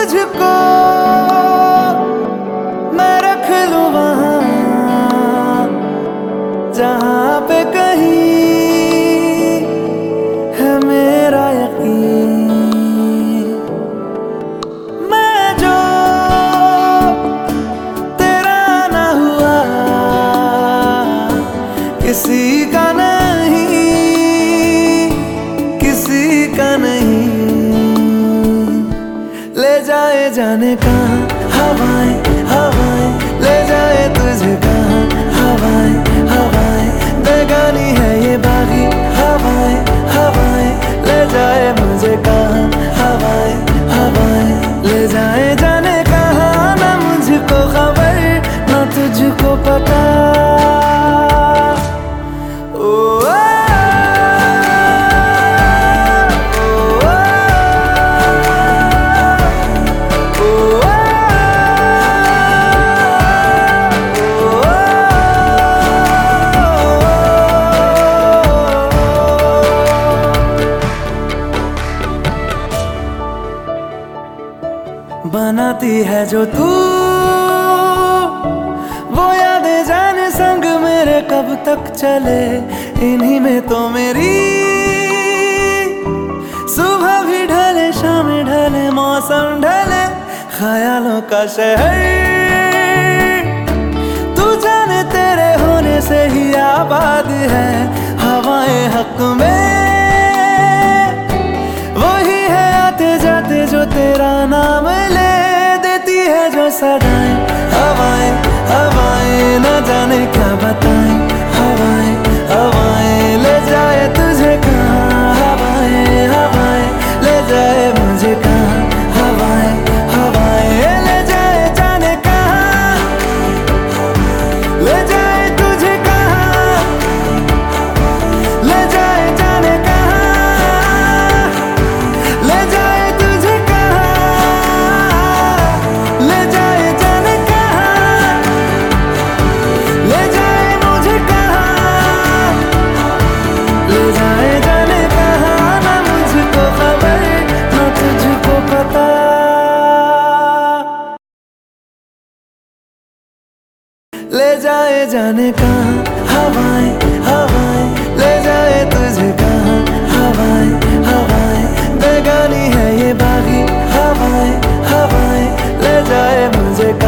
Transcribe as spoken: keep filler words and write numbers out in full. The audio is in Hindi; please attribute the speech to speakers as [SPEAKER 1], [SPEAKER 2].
[SPEAKER 1] तुझको मैं रख लूं वहां जहां पे कहीं है मेरा यकीन। मैं जो तेरा ना हुआ किसी का नहीं, किसी का नहीं। ले जाए जाने कहाँ हवाएं हवाएं, ले जाए तुझे कहाँ हवाएं हवाएं। बेगानी है ये बागी हवाएं हवाएं, ले जाए मुझे कहाँ हवाएं हवाएं। ले जाए जाने कहाँ ना मुझको खबर ना तुझको पता। बनाती है जो तू वो यादें जाने संग मेरे कब तक चले। इन्हीं में तो मेरी सुबह भी ढले शाम ढले मौसम ढले। ख्यालों का शहर तू जाने तेरे होने से ही आबाद है। हवाएं हक में वही है आते जाते जो तेरा नाम ले देती है जो सदाएं। हवाएं हवाएं न जाने क्या बताएं। हवाएं हवाएं ले जाए तुझे कहाँ हवाएं हवाएं, ले जाए मुझे कहाँ हवाएं हवाएं। ले जाए जाने कहाँ, ले जाए तुझे कहाँ, ले जाए जाने कहाँ, ले जाए तुझे कहाँ, ले जाए जाने कहाँ, ले जाए मुझे कहाँ, ले जाए जाने कहाँ ना मुझको खबर ना तुझको पता। ले जाए जाने कहाँ हवाएं हवाएं, ले जाए तुझे कहाँ हवाएं हवाएं। बेगानी है ये बागी हवाएं हवाएं, ले जाए मुझे कहाँ।